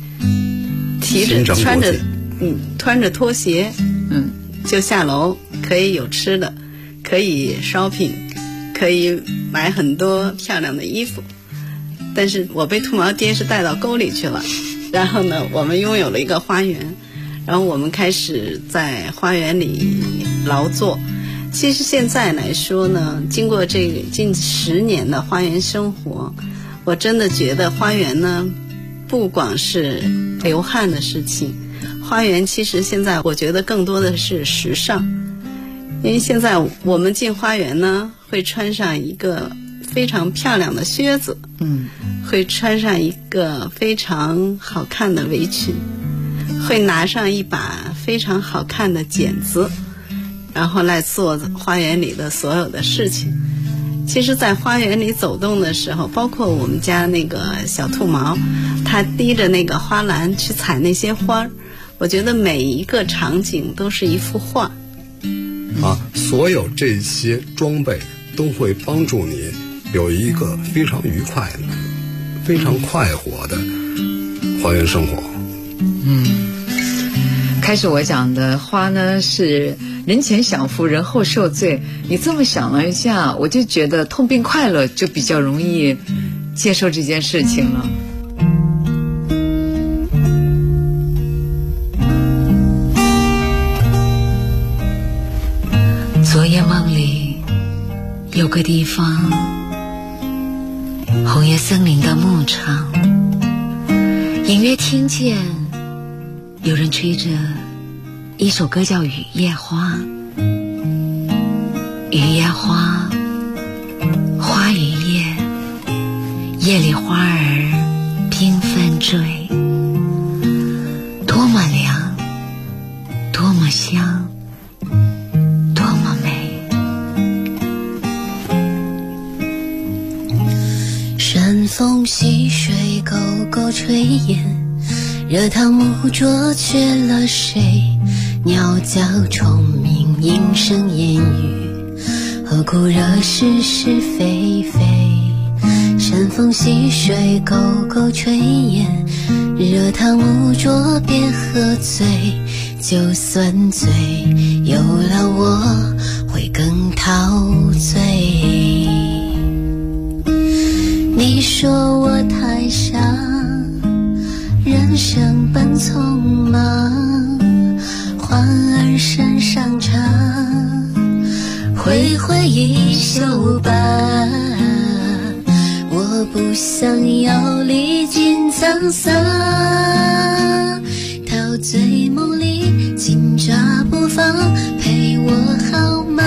Speaker 12: 穿着拖鞋，就下楼，可以有吃的，可以 shopping， 可以买很多漂亮的衣服。但是我被兔毛爹是带到沟里去了，然后呢，我们拥有了一个花园，然后我们开始在花园里劳作。其实现在来说呢，经过这近10年的花园生活，我真的觉得花园呢，不光是流汗的事情，花园其实现在我觉得更多的是时尚。因为现在我们进花园呢，会穿上一个非常漂亮的靴子，会穿上一个非常好看的围裙， 会拿上一把非常好看的剪子，然后来做花园里的所有的事情。其实在花园里走动的时候，包括我们家那个小兔毛，它提着那个花篮去采那些花，我觉得每一个场景都是一幅画。
Speaker 11: 所有这些装备都会帮助你有一个非常愉快的、非常快活的花园生活。
Speaker 15: 开始我讲的花呢是人前享福，人后受罪。你这么想了一下，我就觉得痛并快乐就比较容易接受这件事情了。
Speaker 10: 昨夜梦里有个地方，红叶森林的牧场，隐约听见有人吹着一首歌，叫《雨夜花》。雨夜花，花雨夜，夜里花儿缤纷坠，多么凉，多么香，多么美。
Speaker 14: 山风溪水，沟沟炊烟，热汤木灼却了谁？鸟叫虫鸣，莺声燕语，何苦惹是是非非？山风溪水，沟沟炊烟，热汤木灼别喝醉。就算醉，有了我会更陶醉。你说我太傻，人生本匆忙，花儿身上插，挥挥衣袖吧。我不想要历经沧桑，陶醉梦里紧抓不放，陪我好吗？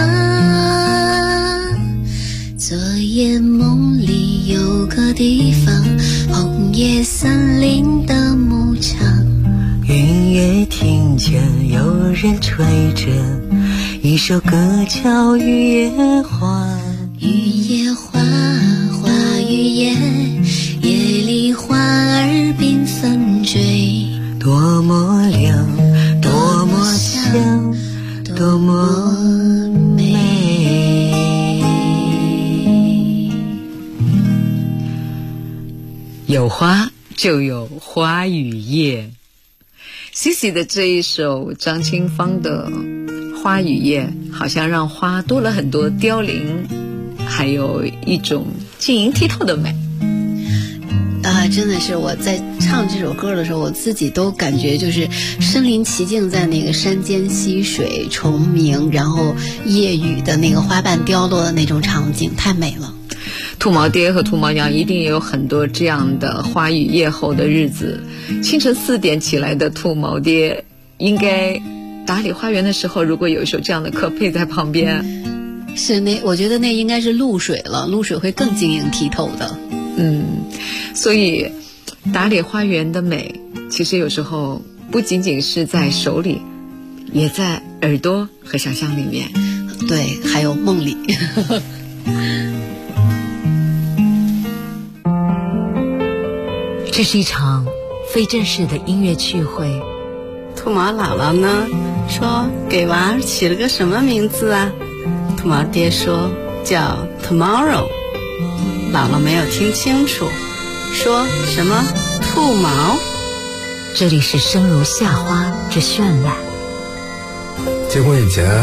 Speaker 14: 昨夜梦里有个地方，红叶森林的牧场，
Speaker 10: 云也听见有人吹着一首歌，叫《雨夜花》。
Speaker 14: 雨夜花，花雨夜，夜里花儿缤纷坠，
Speaker 10: 多么亮，多么香，多么美。
Speaker 15: 有花就有花雨夜。Cici 的这一首张清芳的《花雨夜》，好像让花多了很多凋零，还有一种晶莹剔透的美。
Speaker 19: 真的是我在唱这首歌的时候，我自己都感觉就是身临其境，在那个山间溪水虫鸣，然后夜雨的那个花瓣凋落的那种场景，太美了。
Speaker 15: 兔毛爹和兔毛娘一定也有很多这样的花雨夜后的日子。清晨4点起来的兔毛爹，应该打理花园的时候，如果有一首这样的歌配在旁边，
Speaker 19: 是我觉得那应该是露水了，露水会更晶莹剔透的。
Speaker 15: 所以打理花园的美，其实有时候不仅仅是在手里，也在耳朵和想象里面。
Speaker 19: 对，还有梦里。
Speaker 10: 这是一场非正式的音乐聚会。
Speaker 12: 兔毛姥姥呢说给娃儿起了个什么名字啊？兔毛爹说叫 Tomorrow。 姥姥没有听清楚，说什么兔毛？
Speaker 10: 这里是生如夏花之绚烂。
Speaker 11: 结婚以前，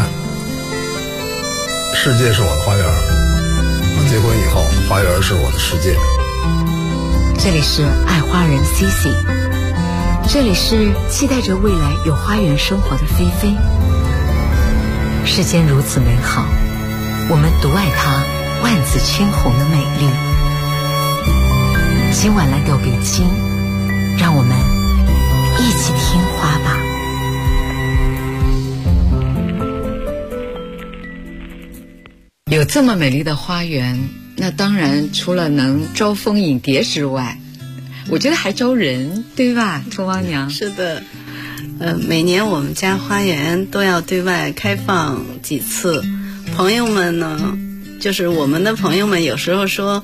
Speaker 11: 世界是我的花园；结婚以后，花园是我的世界。
Speaker 10: 这里是爱花人 Cici， 这里是期待着未来有花园生活的菲菲。世间如此美好，我们独爱它万紫千红的美丽。今晚来到北京，让我们一起听花吧。
Speaker 15: 有这么美丽的花园，那当然除了能招蜂引蝶之外，我觉得还招人，对吧，兔毛娘？
Speaker 12: 是的， 每年我们家花园都要对外开放几次。朋友们呢，就是我们的朋友们有时候说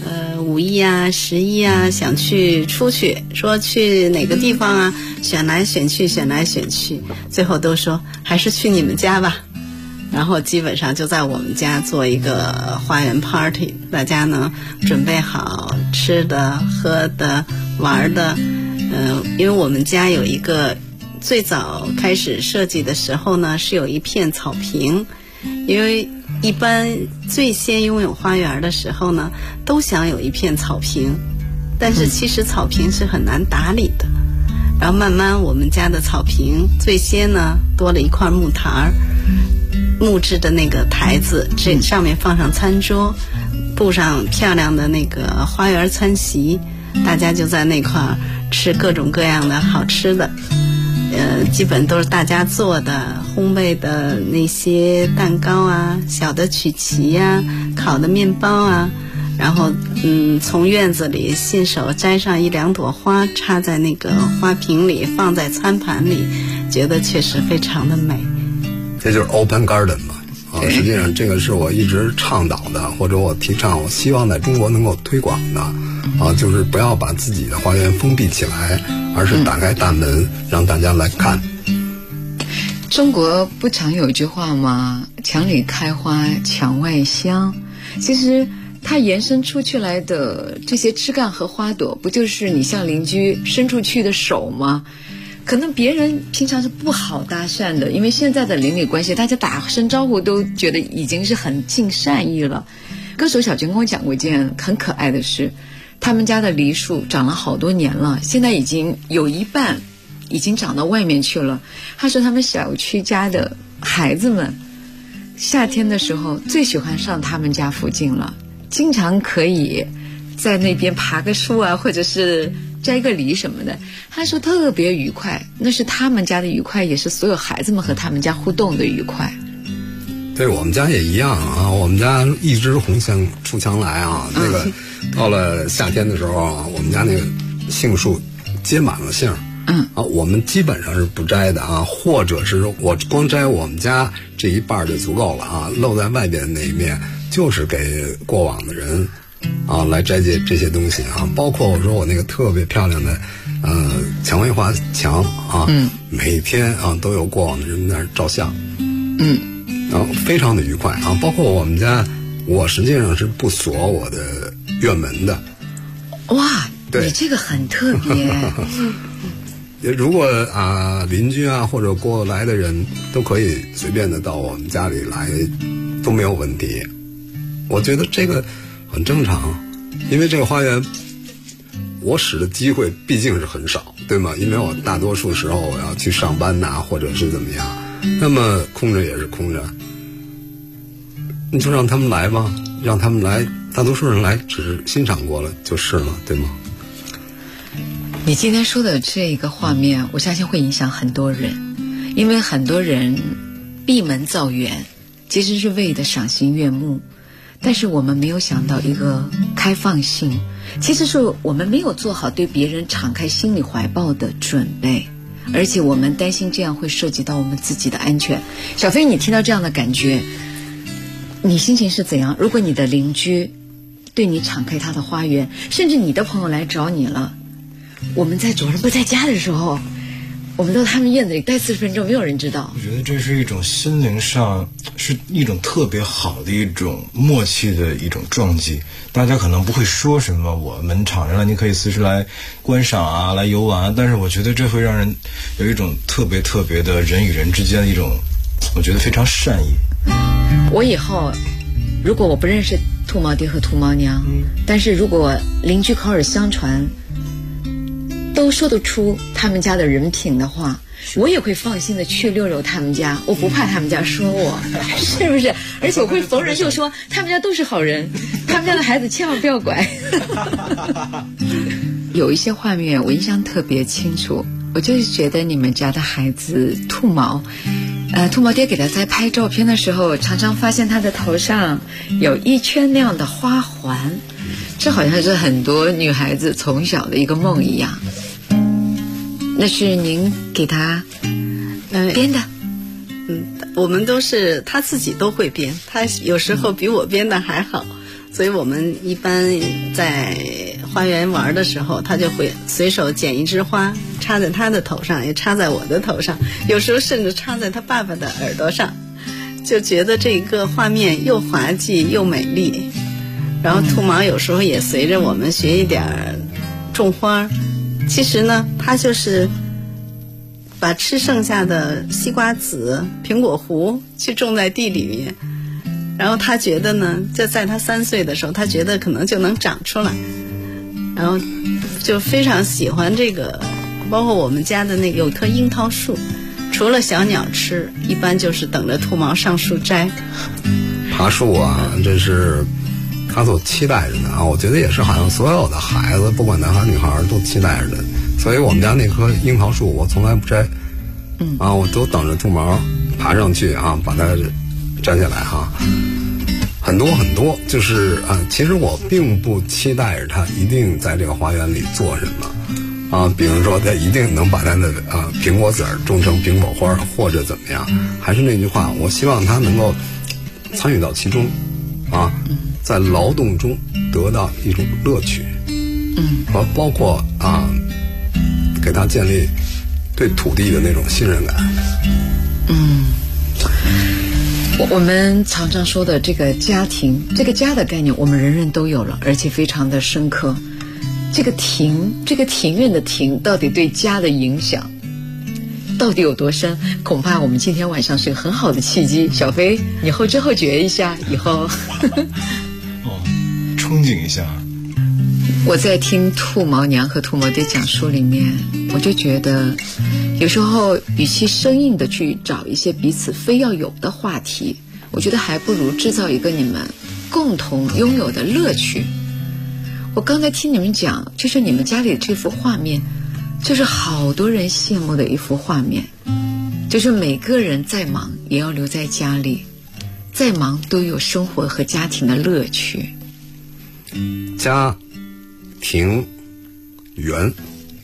Speaker 12: 5一啊11一啊想出去，说去哪个地方啊，选来选去，最后都说还是去你们家吧。然后基本上就在我们家做一个花园 party， 大家呢准备好吃的喝的玩的。因为我们家有一个最早开始设计的时候呢，是有一片草坪。因为一般最先拥有花园的时候呢，都想有一片草坪，但是其实草坪是很难打理的。然后慢慢我们家的草坪最先呢多了一块木台，木质的那个台子，这上面放上餐桌，布上漂亮的那个花园餐席，大家就在那块吃各种各样的好吃的。基本都是大家做的烘焙的那些蛋糕啊，小的曲奇啊，烤的面包啊，然后从院子里信手摘上1、2朵花，插在那个花瓶里，放在餐盘里，觉得确实非常的美。
Speaker 11: 这就是 open garden 嘛。实际上这个是我一直倡导的，或者我提倡，我希望在中国能够推广的就是不要把自己的花园封闭起来，而是打开大门，让大家来看。
Speaker 15: 中国不常有一句话吗？墙里开花墙外香。其实它延伸出去来的这些枝干和花朵，不就是你向邻居伸出去的手吗？可能别人平常是不好搭讪的，因为现在的邻里关系，大家打声招呼都觉得已经是很尽善意了。歌手小娟跟我讲过一件很可爱的事，他们家的梨树长了好多年了，现在已经有一半已经长到外面去了。他说他们小区家的孩子们夏天的时候最喜欢上他们家附近了，经常可以在那边爬个树啊，或者是摘个梨什么的。他说特别愉快，那是他们家的愉快，也是所有孩子们和他们家互动的愉快。
Speaker 11: 对，我们家也一样啊，我们家一枝红杏出墙来啊。那个到了夏天的时候啊，我们家那个杏树结满了杏。我们基本上是不摘的啊，或者是我光摘我们家这一半就足够了啊，露在外边那一面就是给过往的人啊来摘这些东西啊。包括我说我那个特别漂亮的蔷薇花墙啊，每天啊都有过往的人在那儿照相，非常的愉快啊。包括我们家，我实际上是不锁我的院门的。
Speaker 15: 哇，你这个很特别。
Speaker 11: 如果邻居啊或者过来的人都可以随便的到我们家里来，都没有问题。我觉得这个很正常，因为这个花园我使的机会毕竟是很少，对吗？因为我大多数时候我要去上班呐，或者是怎么样，那么空着也是空着，你就让他们来吧，让他们来，大多数人来只是欣赏过了就是了，对吗？
Speaker 15: 你今天说的这个画面，我相信会影响很多人，因为很多人闭门造园其实是为的赏心悦目，但是我们没有想到一个开放性，其实是我们没有做好对别人敞开心理怀抱的准备，而且我们担心这样会涉及到我们自己的安全。小飞，你听到这样的感觉，你心情是怎样？如果你的邻居对你敞开他的花园，甚至你的朋友来找你了，我们在主人不在家的时候，我们到他们院子里待40分钟，没有人知道。
Speaker 13: 我觉得这是一种心灵上是一种特别好的一种默契的一种撞击。大家可能不会说什么我们敞着了，你可以随时来观赏啊，来游玩，但是我觉得这会让人有一种特别特别的人与人之间的一种，我觉得非常善意。
Speaker 15: 我以后如果我不认识兔毛爹和兔毛娘，但是如果邻居口耳相传都说得出他们家的人品的话，我也会放心的去溜溜他们家，我不怕他们家说我，是不是？而且我会逢人就说他们家都是好人，他们家的孩子千万不要拐。有一些画面我印象特别清楚，我就是觉得你们家的孩子兔毛，兔毛爹给他在拍照片的时候，常常发现他的头上有一圈那样的花环，这好像是很多女孩子从小的一个梦一样。那是您给他编的。
Speaker 12: 我们都是他自己都会编，他有时候比我编的还好，所以我们一般在花园玩的时候，他就会随手捡一枝花插在他的头上，也插在我的头上，有时候甚至插在他爸爸的耳朵上，就觉得这个画面又滑稽又美丽。然后兔毛有时候也随着我们学一点种花，其实呢他就是把吃剩下的西瓜籽、苹果核去种在地里面，然后他觉得呢，就在他3岁的时候，他觉得可能就能长出来，然后就非常喜欢这个。包括我们家的那个有棵樱桃树，除了小鸟吃，一般就是等着兔毛上树摘。
Speaker 11: 爬树啊，这是他所期待着的啊！我觉得也是，好像所有的孩子，不管男孩女孩，都期待着的。所以我们家那棵樱桃树，我从来不摘，我都等着兔毛爬上去啊，把它摘下来哈。很多很多，就是其实我并不期待着他一定在这个花园里做什么啊，比如说他一定能把他的苹果籽种成苹果花，或者怎么样。还是那句话，我希望他能够参与到其中啊，在劳动中得到一种乐趣，和包括给他建立对土地的那种信任感。
Speaker 15: 我们常常说的这个家庭，这个家的概念，我们人人都有了，而且非常的深刻。这个庭院的庭，到底对家的影响到底有多深？恐怕我们今天晚上是个很好的契机。小飞，你后知后觉一下，以后
Speaker 13: 憧憬一下。
Speaker 15: 我在听兔毛娘和兔毛爹讲述里面，我就觉得有时候与其生硬的去找一些彼此非要有的话题，我觉得还不如制造一个你们共同拥有的乐趣。我刚才听你们讲，就是你们家里这幅画面，就是好多人羡慕的一幅画面，就是每个人再忙也要留在家里，再忙都有生活和家庭的乐趣。
Speaker 11: 家庭园，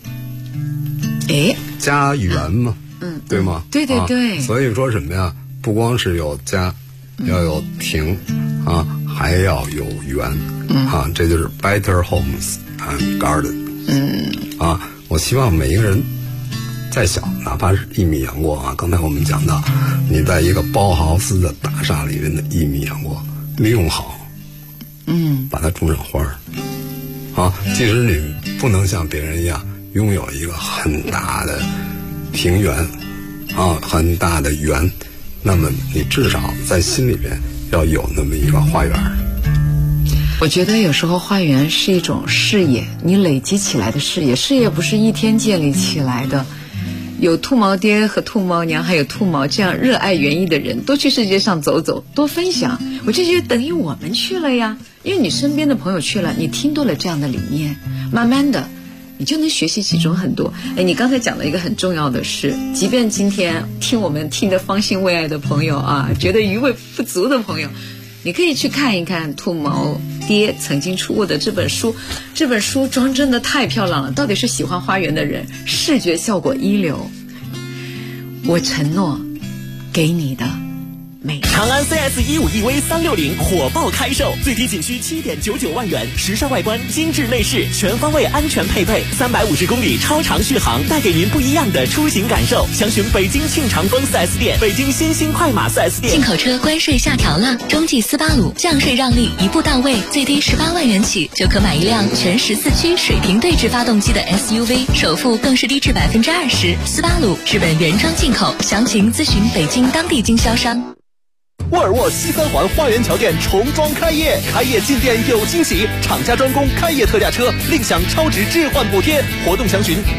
Speaker 11: 家园嘛，对吗？
Speaker 15: 对对对，
Speaker 11: 所以说什么呀？不光是有家，要有庭啊，还要有园啊，这就是 better homes and garden。我希望每一个人再小，哪怕是1米阳光啊，刚才我们讲到，你在一个包豪斯的大厦里面的1米阳光，利用好，把它种上花儿。即使你不能像别人一样拥有一个很大的庭园很大的园，那么你至少在心里边要有那么一个花园。
Speaker 15: 我觉得有时候花园是一种事业，你累积起来的事业，事业不是一天建立起来的。有兔毛爹和兔毛娘还有兔毛这样热爱园艺的人，多去世界上走走，多分享，我就觉得等于我们去了呀。因为你身边的朋友去了，你听多了这样的理念，慢慢的你就能学习其中很多。你刚才讲了一个很重要的事，即便今天听我们听得方兴未艾的朋友啊，觉得余味不足的朋友，你可以去看一看兔毛爹曾经出过的这本书。这本书装真的太漂亮了，到底是喜欢花园的人，视觉效果一流。我承诺给你的
Speaker 20: 长安 CS15EV 360火爆开售，最低仅需7.99万元，时尚外观，精致内饰，全方位安全配备，350公里超长续航，带给您不一样的出行感受。详询北京庆长丰 4S 店、北京新兴快马 4S 店。
Speaker 21: 进口车关税下调了，中继斯巴鲁降税让利一步到位，最低18万元起就可买一辆全14驱水平对置发动机的 SUV， 首付更是低至20%。斯巴鲁日本原装进口，详情咨询北京当地经销商。
Speaker 20: 沃尔沃西三环花园桥店重装开业，开业进店有惊喜，厂家专供开业特价车，另享超值置换补贴。活动详询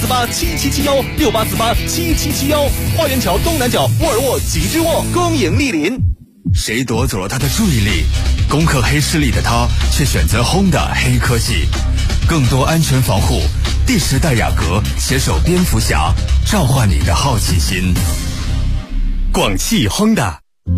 Speaker 20: 68487771 68487771。花园桥东南角沃尔沃极致沃，恭迎莅临。
Speaker 22: 谁夺走了他的注意力？攻克黑势力的他却选择 Honda 黑科技，更多安全防护。第10代雅阁携手蝙蝠侠，召唤你的好奇心。
Speaker 2: 广汽 Honda。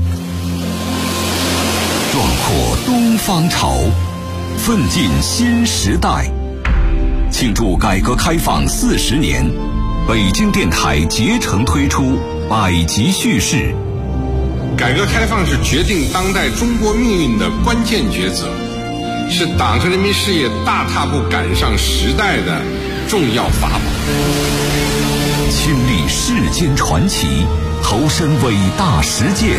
Speaker 2: 壮阔东方潮，奋进新时代。庆祝改革开放40年， 北京电台竭诚推出百集叙事。
Speaker 4: 改革开放是决定当代中国命运的关键抉择，是党和人民事业大踏步赶上时代的重要法宝。
Speaker 2: 亲历世间传奇，投身伟大实践，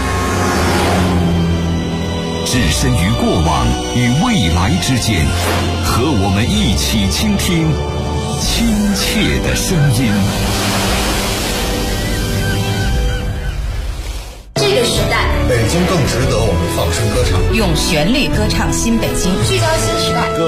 Speaker 2: 置身于过往与未来之间，和我们一起倾听亲切的声音。
Speaker 17: 这个时代，
Speaker 6: 北京更值得我们放声歌唱，
Speaker 17: 用旋律歌唱新北京，聚焦新时代。